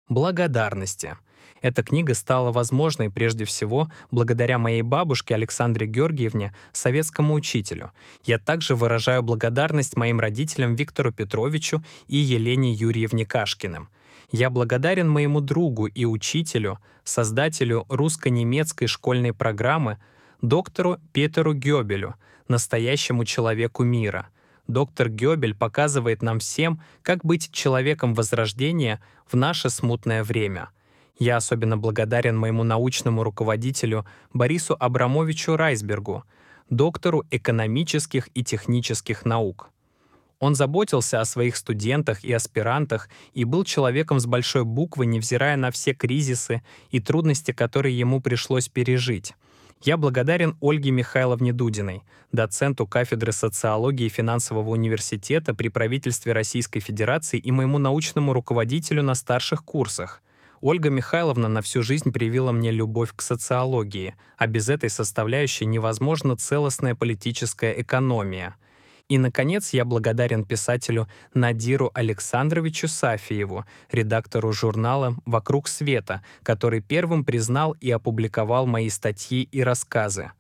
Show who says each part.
Speaker 1: Благодарности. Эта книга стала возможной прежде всего благодаря моей бабушке Александре Георгиевне, советскому учителю. Я также выражаю благодарность моим родителям Виктору Петровичу и Елене Юрьевне Кашкиным. Я благодарен моему другу и учителю, создателю русско-немецкой школьной программы, доктору Петеру Гёбелю, настоящему человеку мира. Доктор Гёбель показывает нам всем, как быть человеком Возрождения в наше смутное время. Я особенно благодарен моему научному руководителю Борису Абрамовичу Райсбергу, доктору экономических и технических наук. Он заботился о своих студентах и аспирантах и был человеком с большой буквы, невзирая на все кризисы и трудности, которые ему пришлось пережить. Я благодарен Ольге Михайловне Дудиной, доценту кафедры социологии и финансового университета при правительстве Российской Федерации и моему научному руководителю на старших курсах. Ольга Михайловна на всю жизнь привила мне любовь к социологии, а без этой составляющей невозможна целостная политическая экономия. И, наконец, я благодарен писателю Надиру Александровичу Сафиеву, редактору журнала «Вокруг света», который первым признал и опубликовал мои статьи и рассказы.